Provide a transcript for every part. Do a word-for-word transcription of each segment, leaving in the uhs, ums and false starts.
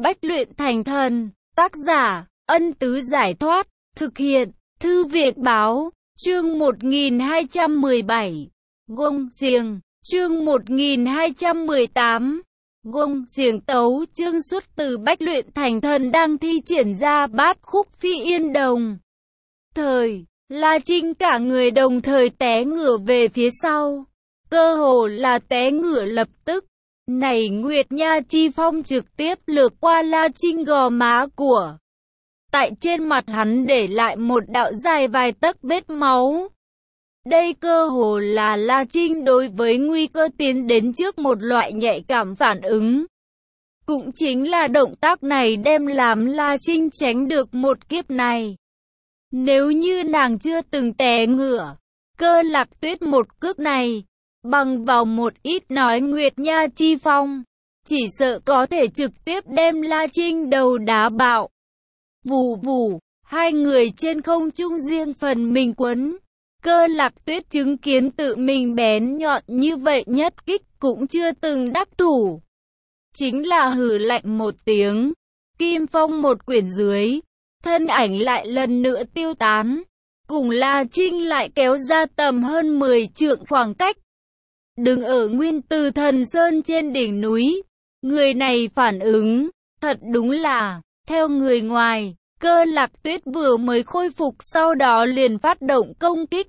Bách luyện thành thần. Tác giả, Ân Tứ Giải Thoát. Thực hiện, Thư Viện Báo. Chương một nghìn hai trăm mười bảy. Gông Xiềng. Chương một nghìn hai trăm mười tám. Gông Xiềng tấu chương xuất từ Bách luyện thành thần đang thi triển ra bát khúc phi yên đồng. Thời, La Trinh cả người đồng thời té ngửa về phía sau. Cơ hồ là té ngửa lập tức. Này Nguyệt Nha Chi Phong trực tiếp lướt qua La Trinh gò má của. Tại trên mặt hắn để lại một đạo dài vài tấc vết máu. Đây cơ hồ là La Trinh đối với nguy cơ tiến đến trước một loại nhạy cảm phản ứng. Cũng chính là động tác này đem làm La Trinh tránh được một kiếp này. Nếu như nàng chưa từng té ngửa, Cơ Lạc Tuyết một cước này, bằng vào một ít nói Nguyệt Nha Chi Phong, chỉ sợ có thể trực tiếp đem La Trinh đầu đá bạo. Vù vù, hai người trên không trung riêng phần mình quấn. Cơ Lạc Tuyết chứng kiến tự mình bén nhọn như vậy nhất kích cũng chưa từng đắc thủ. Chính là hừ lạnh một tiếng, Kim Phong một quyển dưới, thân ảnh lại lần nữa tiêu tán, cùng La Trinh lại kéo ra tầm hơn mười trượng khoảng cách. Đứng ở Nguyên Từ Thần Sơn trên đỉnh núi, người này phản ứng, thật đúng là, theo người ngoài, Cơ Lạc Tuyết vừa mới khôi phục sau đó liền phát động công kích.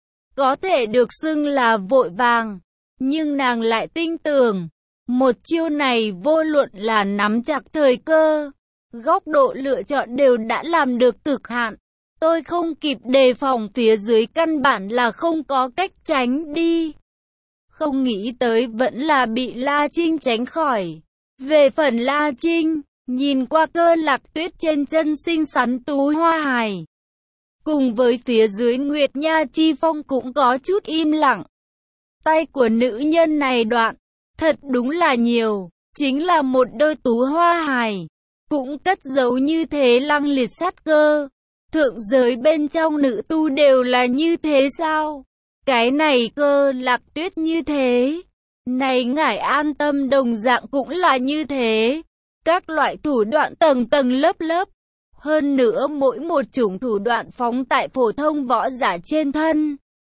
Có thể được xưng là vội vàng, nhưng nàng lại tin tưởng, một chiêu này vô luận là nắm chặt thời cơ, góc độ lựa chọn đều đã làm được cực hạn. Tôi không kịp đề phòng phía dưới căn bản là không có cách tránh đi. Không nghĩ tới vẫn là bị La Trinh tránh khỏi. Về phần La Trinh, nhìn qua Cơ Lạc Tuyết trên chân xinh xắn tú hoa hài, cùng với phía dưới Nguyệt Nha Chi Phong cũng có chút im lặng. Tay của nữ nhân này đoạn, thật đúng là nhiều, chính là một đôi tú hoa hài, cũng cất giấu như thế lăng liệt sát cơ. Thượng giới bên trong nữ tu đều là như thế sao? Cái này Cơ Lạc Tuyết như thế. Này ngải an tâm đồng dạng cũng là như thế. Các loại thủ đoạn tầng tầng lớp lớp. Hơn nữa mỗi một chủng thủ đoạn phóng tại phổ thông võ giả trên thân,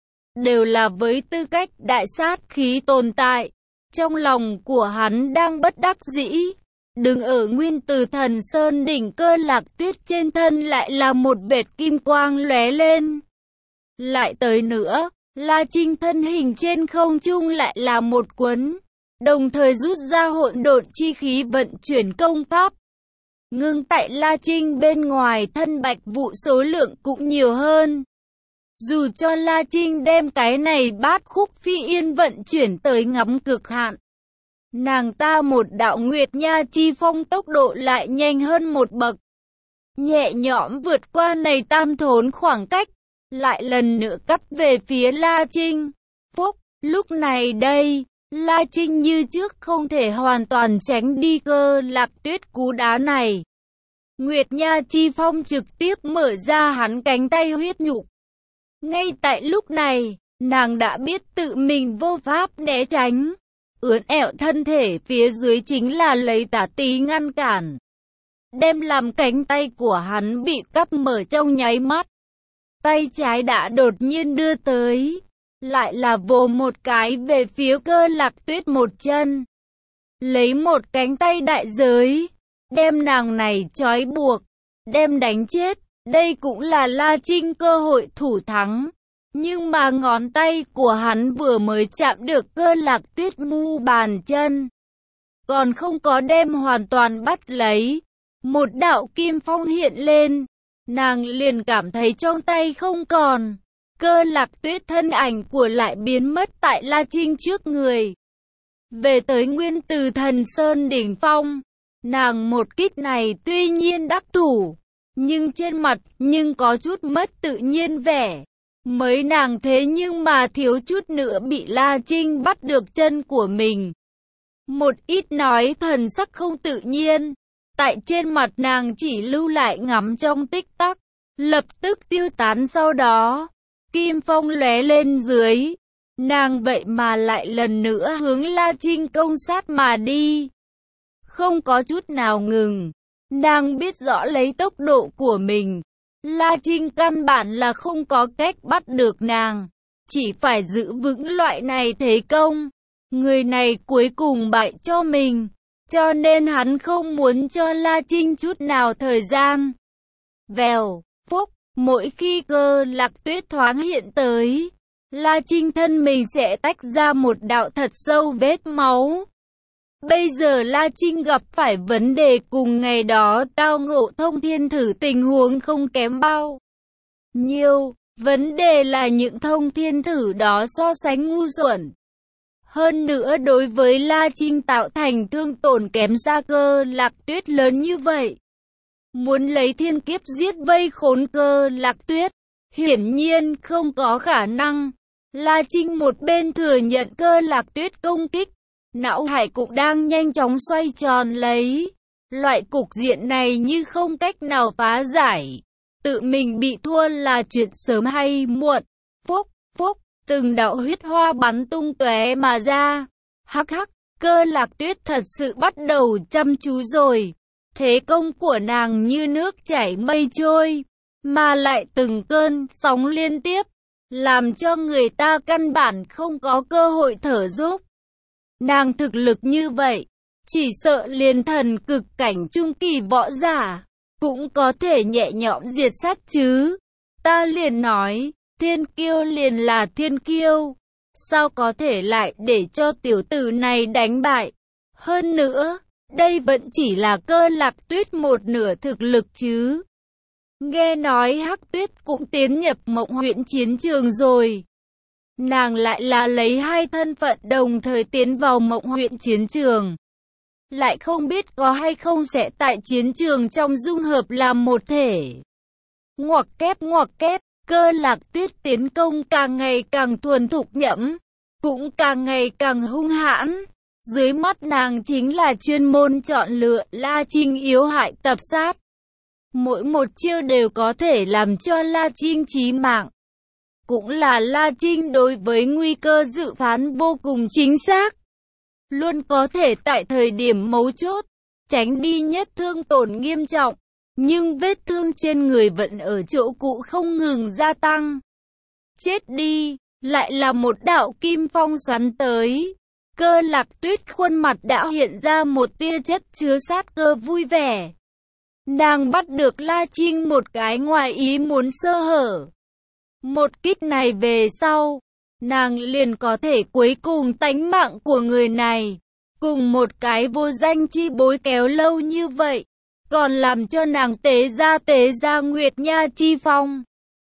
đều là với tư cách đại sát khí tồn tại. Trong lòng của hắn đang bất đắc dĩ. Đứng ở Nguyên Từ Thần Sơn đỉnh Cơ Lạc Tuyết trên thân lại là một vệt kim quang lóe lên. Lại tới nữa, La Trinh thân hình trên không trung lại là một cuốn, đồng thời rút ra hỗn độn chi khí vận chuyển công pháp. Ngưng tại La Trinh bên ngoài thân bạch vụ số lượng cũng nhiều hơn. Dù cho La Trinh đem cái này bát khúc phi yên vận chuyển tới ngắm cực hạn, nàng ta một đạo Nguyệt Nha Chi Phong tốc độ lại nhanh hơn một bậc. Nhẹ nhõm vượt qua này tam thốn khoảng cách, lại lần nữa cắt về phía La Trinh. Phúc, lúc này đây, La Trinh như trước không thể hoàn toàn tránh đi Cơ Lạc Tuyết cú đá này. Nguyệt Nha Chi Phong trực tiếp mở ra hắn cánh tay huyết nhục. Ngay tại lúc này, nàng đã biết tự mình vô pháp né tránh. Uốn ẹo thân thể phía dưới chính là lấy tả tí ngăn cản, đem làm cánh tay của hắn bị cắt mở trong nháy mắt. Tay trái đã đột nhiên đưa tới, lại là vồ một cái về phía Cơ Lạc Tuyết một chân, lấy một cánh tay đại giới, đem nàng này trói buộc, đem đánh chết. Đây cũng là La Trinh cơ hội thủ thắng. Nhưng mà ngón tay của hắn vừa mới chạm được Cơ Lạc Tuyết mu bàn chân, còn không có đem hoàn toàn bắt lấy, một đạo kim phong hiện lên, nàng liền cảm thấy trong tay không còn. Cơ Lạc Tuyết thân ảnh của lại biến mất tại La Trinh trước người. Về tới Nguyên Từ Thần Sơn đỉnh phong, nàng một kích này tuy nhiên đắc thủ, nhưng trên mặt nhưng có chút mất tự nhiên vẻ. Mới nàng thế nhưng mà thiếu chút nữa bị La Trinh bắt được chân của mình. Một ít nói thần sắc không tự nhiên, tại trên mặt nàng chỉ lưu lại ngắm trong tích tắc, lập tức tiêu tán. Sau đó, kim phong lóe lên dưới, nàng vậy mà lại lần nữa hướng La Trinh công sát mà đi. không có chút nào ngừng. Nàng biết rõ lấy tốc độ của mình, La Trinh căn bản là không có cách bắt được nàng, chỉ phải giữ vững loại này thế công. Người này cuối cùng bại cho mình, cho nên hắn không muốn cho La Trinh chút nào thời gian. Vèo, phúc, mỗi khi Cơ Lạc Tuyết thoáng hiện tới, La Trinh thân mình sẽ tách ra một đạo thật sâu vết máu. Bây giờ La Trinh gặp phải vấn đề cùng ngày đó tao ngộ thông thiên thử tình huống không kém bao nhiêu. Vấn đề là những thông thiên thử đó so sánh ngu xuẩn. Hơn nữa đối với La Trinh tạo thành thương tổn kém xa Cơ Lạc Tuyết lớn như vậy. Muốn lấy thiên kiếp giết vây khốn Cơ Lạc Tuyết, hiển nhiên không có khả năng. La Trinh một bên thừa nhận Cơ Lạc Tuyết công kích, não hải cũng đang nhanh chóng xoay tròn lấy. Loại cục diện này như không cách nào phá giải. Tự mình bị thua là chuyện sớm hay muộn. Phúc, phúc, từng đạo huyết hoa bắn tung tóe mà ra. Hắc hắc, Cơ Lạc Tuyết thật sự bắt đầu chăm chú rồi. Thế công của nàng như nước chảy mây trôi, mà lại từng cơn sóng liên tiếp, làm cho người ta căn bản không có cơ hội thở dốc. Nàng thực lực như vậy, chỉ sợ liền thần cực cảnh trung kỳ võ giả cũng có thể nhẹ nhõm diệt sát chứ. Ta liền nói, thiên kiêu liền là thiên kiêu, sao có thể lại để cho tiểu tử này đánh bại. Hơn nữa, đây vẫn chỉ là Cơ Lạc Tuyết một nửa thực lực chứ. Nghe nói Hắc Tuyết cũng tiến nhập Mộng Huyễn chiến trường rồi. Nàng lại là lấy hai thân phận đồng thời tiến vào Mộng Huyễn chiến trường. Lại không biết có hay không sẽ tại chiến trường trong dung hợp làm một thể. Ngoặc kép ngoặc kép, Cơ Lạc Tuyết tiến công càng ngày càng thuần thục nhẫm, cũng càng ngày càng hung hãn. Dưới mắt nàng chính là chuyên môn chọn lựa La Trinh yếu hại tập sát. Mỗi một chiêu đều có thể làm cho La Trinh chí mạng. Cũng là La Trinh đối với nguy cơ dự phán vô cùng chính xác. Luôn có thể tại thời điểm mấu chốt, tránh đi nhất thương tổn nghiêm trọng. Nhưng vết thương trên người vẫn ở chỗ cũ không ngừng gia tăng. Chết đi, lại là một đạo kim phong xoắn tới. Cơ Lạc Tuyết khuôn mặt đã hiện ra một tia chất chứa sát cơ vui vẻ. Nàng bắt được La Trinh một cái ngoài ý muốn sơ hở. Một kích này về sau, nàng liền có thể cuối cùng tánh mạng của người này. Cùng một cái vô danh chi bối kéo lâu như vậy, còn làm cho nàng tế ra tế ra Nguyệt Nha chi phong.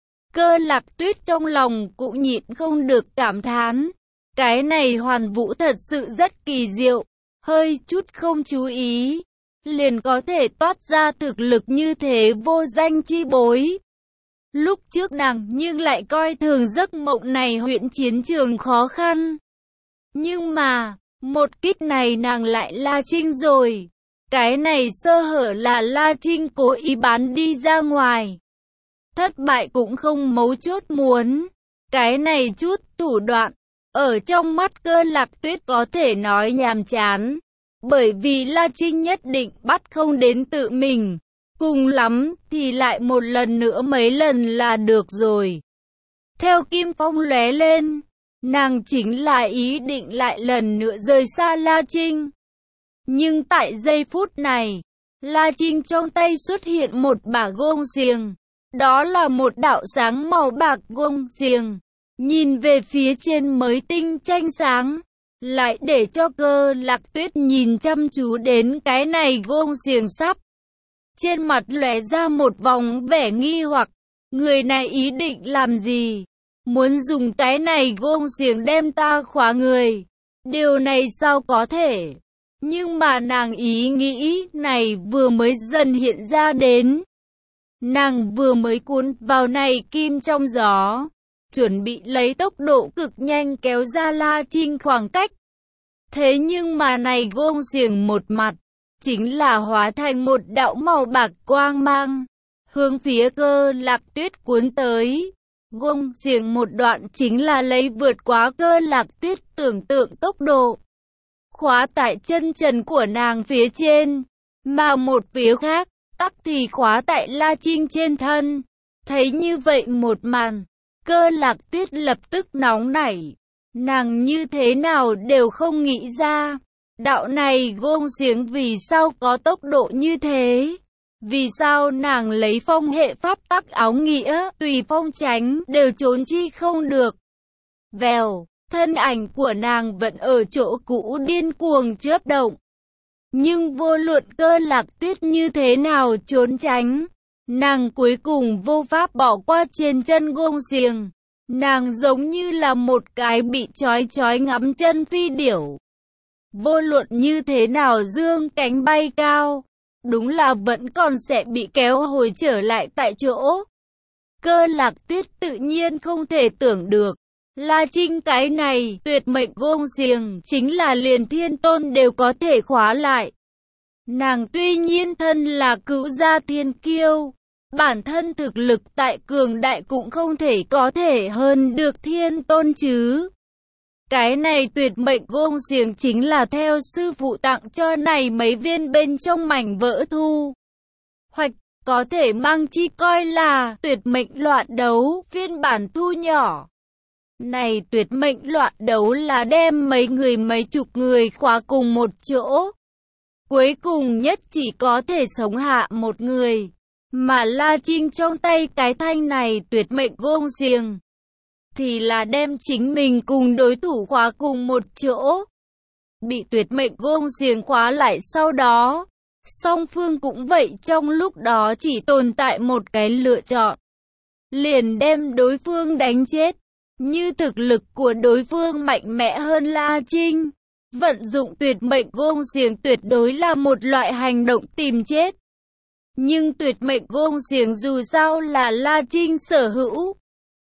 Cơ Lạc Tuyết trong lòng cũng nhịn không được cảm thán. Cái này Hoàn Vũ thật sự rất kỳ diệu, hơi chút không chú ý, liền có thể toát ra thực lực như thế vô danh chi bối. Lúc trước nàng nhưng lại coi thường giấc mộng này huyện chiến trường khó khăn. Nhưng mà, một kích này nàng lại La Trinh rồi. Cái này sơ hở là La Trinh cố ý bán đi ra ngoài. Thất bại cũng không mấu chốt muốn. Cái này chút thủ đoạn, ở trong mắt Cơ Lạc Tuyết có thể nói nhàm chán. Bởi vì La Trinh nhất định bắt không đến tự mình. Cùng lắm thì lại một lần nữa mấy lần là được rồi. Theo kim phong lóe lên, nàng chính là ý định lại lần nữa rời xa La Trinh. Nhưng tại giây phút này, La Trinh trong tay xuất hiện một bả gông xiềng. Đó là một đạo sáng màu bạc gông xiềng. Nhìn về phía trên mới tinh tranh sáng, lại để cho Cơ Lạc Tuyết nhìn chăm chú đến cái này gông xiềng sắp. Trên mặt lóe ra một vòng vẻ nghi hoặc, người này ý định làm gì? Muốn dùng cái này gông xiềng đem ta khóa người. Điều này sao có thể? Nhưng mà nàng ý nghĩ này vừa mới dần hiện ra đến. Nàng vừa mới cuốn vào này kim trong gió, chuẩn bị lấy tốc độ cực nhanh kéo ra La Trinh khoảng cách. Thế nhưng mà này gông xiềng một mặt, chính là hóa thành một đạo màu bạc quang mang, hướng phía Cơ Lạc Tuyết cuốn tới. Gông xiềng một đoạn chính là lấy vượt quá Cơ Lạc Tuyết tưởng tượng tốc độ. khóa tại chân trần của nàng phía trên, mà một phía khác, tắc thì khóa tại La Trinh trên thân. Thấy như vậy một màn, Cơ Lạc Tuyết lập tức nóng nảy. Nàng như thế nào đều không nghĩ ra, đạo này gông xiềng vì sao có tốc độ như thế. Vì sao nàng lấy phong hệ pháp tắc áo nghĩa, tùy phong tránh, đều trốn chi không được. Vèo, thân ảnh của nàng vẫn ở chỗ cũ điên cuồng chớp động. Nhưng vô luận Cơ Lạc Tuyết như thế nào trốn tránh, nàng cuối cùng vô pháp bỏ qua trên chân gông xiềng. Nàng giống như là một cái bị trói trói ngắm chân phi điểu. Vô luận như thế nào dương cánh bay cao, đúng là vẫn còn sẽ bị kéo hồi trở lại tại chỗ. Cơ Lạc Tuyết tự nhiên không thể tưởng được, La Trinh cái này tuyệt mệnh gông xiềng chính là liền thiên tôn đều có thể khóa lại. Nàng tuy nhiên thân là cửu gia thiên kiêu, bản thân thực lực tại cường đại cũng không thể có thể hơn được thiên tôn chứ. Cái này tuyệt mệnh gông xiềng chính là theo sư phụ tặng cho này mấy viên bên trong mảnh vỡ thu hoạch, có thể mang chi coi là tuyệt mệnh loạn đấu phiên bản thu nhỏ. Này tuyệt mệnh loạn đấu là đem mấy người mấy chục người khóa cùng một chỗ. Cuối cùng nhất chỉ có thể sống hạ một người. Mà La Trinh trong tay cái thanh này tuyệt mệnh gông xiềng thì là đem chính mình cùng đối thủ khóa cùng một chỗ. Bị tuyệt mệnh gông xiềng khóa lại sau đó, song phương cũng vậy, trong lúc đó chỉ tồn tại một cái lựa chọn. Liền đem đối phương đánh chết. Như thực lực của đối phương mạnh mẽ hơn La Trinh, vận dụng tuyệt mệnh gông xiềng tuyệt đối là một loại hành động tìm chết. Nhưng tuyệt mệnh gông xiềng dù sao là La Trinh sở hữu.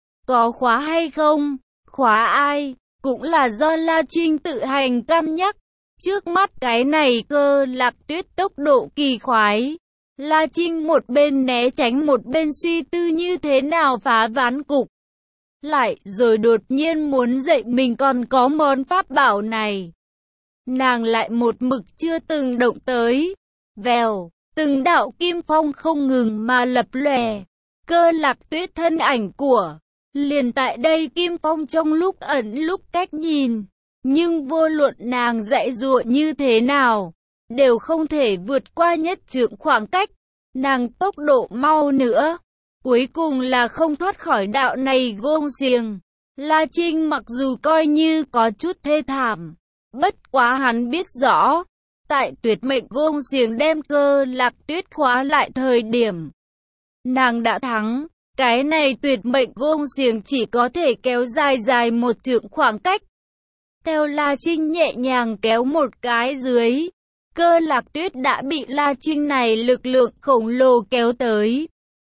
Có khóa hay không, khóa ai, cũng là do La Trinh tự hành cân nhắc. Trước mắt cái này Cơ Lạc Tuyết tốc độ kỳ khoái. La Trinh một bên né tránh một bên suy tư như thế nào phá ván cục. Lại rồi đột nhiên muốn dậy mình còn có món pháp bảo này. Nàng lại một mực chưa từng động tới. Vèo, từng đạo kim phong không ngừng mà lập lòe. Cơ Lạc Tuyết thân ảnh của liền tại đây kim phong trong lúc ẩn lúc cách nhìn. Nhưng vô luận nàng dạy dụa như thế nào, đều không thể vượt qua nhất trượng khoảng cách. Nàng tốc độ mau nữa, cuối cùng là không thoát khỏi đạo này gông xiềng. La Trinh mặc dù coi như có chút thê thảm, bất quá hắn biết rõ, tại tuyệt mệnh gông xiềng đem Cơ Lạc Tuyết khóa lại thời điểm, nàng đã thắng. Cái này tuyệt mệnh gông xiềng chỉ có thể kéo dài dài một trượng khoảng cách. Theo La Trinh nhẹ nhàng kéo một cái dưới, Cơ Lạc Tuyết đã bị La Trinh này lực lượng khổng lồ kéo tới.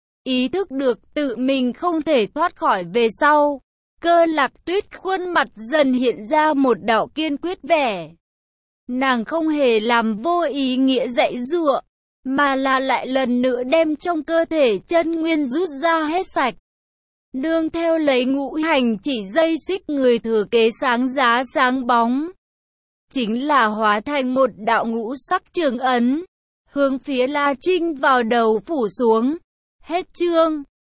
Ý thức được tự mình không thể thoát khỏi về sau, Cơ Lạc Tuyết khuôn mặt dần hiện ra một đạo kiên quyết vẻ. Nàng không hề làm vô ý nghĩa dạy dụa, mà là lại lần nữa đem trong cơ thể chân nguyên rút ra hết sạch. Nương theo lấy ngũ hành chỉ dây xích người thừa kế sáng giá sáng bóng. Chính là hóa thành một đạo ngũ sắc trường ấn, hướng phía La Trinh vào đầu phủ xuống. Hết chương.